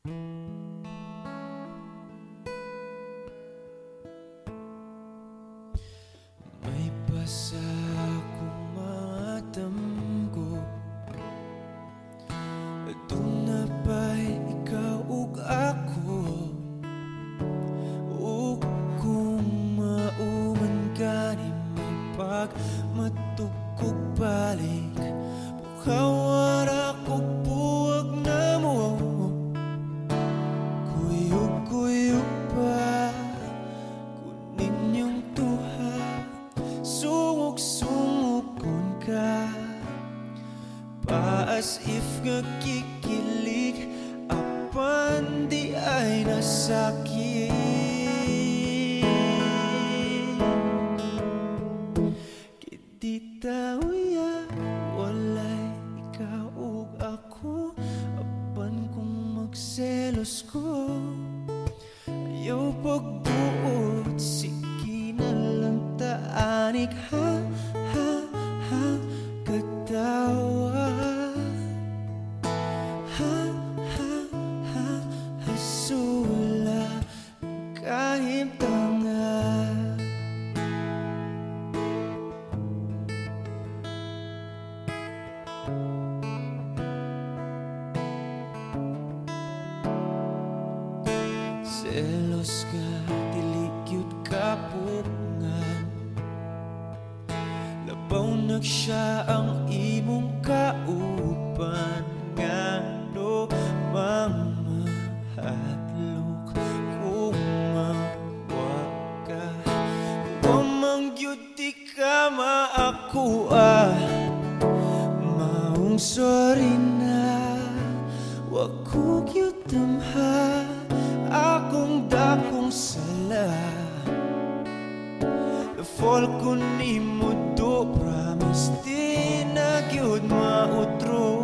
May basa akong mga damgo, aduna ba'y ikaw ug ako, ug kung mauman gani may pagmatugkog balik, bukawar ako buwag na mo, kuyog-kuyog pa kunin yung tuha, sungok-sungokon ka pa as if nga kikilig, apan di ay nasakit. Kiti tawya walay ikaw ug ako, apan kung magselos ko ayaw pagbuot, sige na lang taanik ha ha ha katawa, ha ha ha hasula kahit tanga. Selos ka, dili gyud kapungan, labaw nagsya ang imong kauban, ngano mamahadlok kung mawa ka, wa man gyud di ka maakuha, maong sorry na wa ko gyud damha akong dakong sala, fall ko nimo do, promise di na gyud mautro.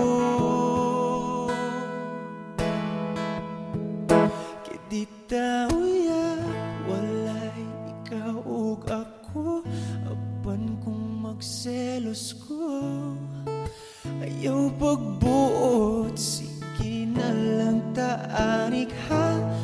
Kiti tawya walay ikaw ug ako, apan kung magselos ko ayaw pagbuot, sige na lang taanik ha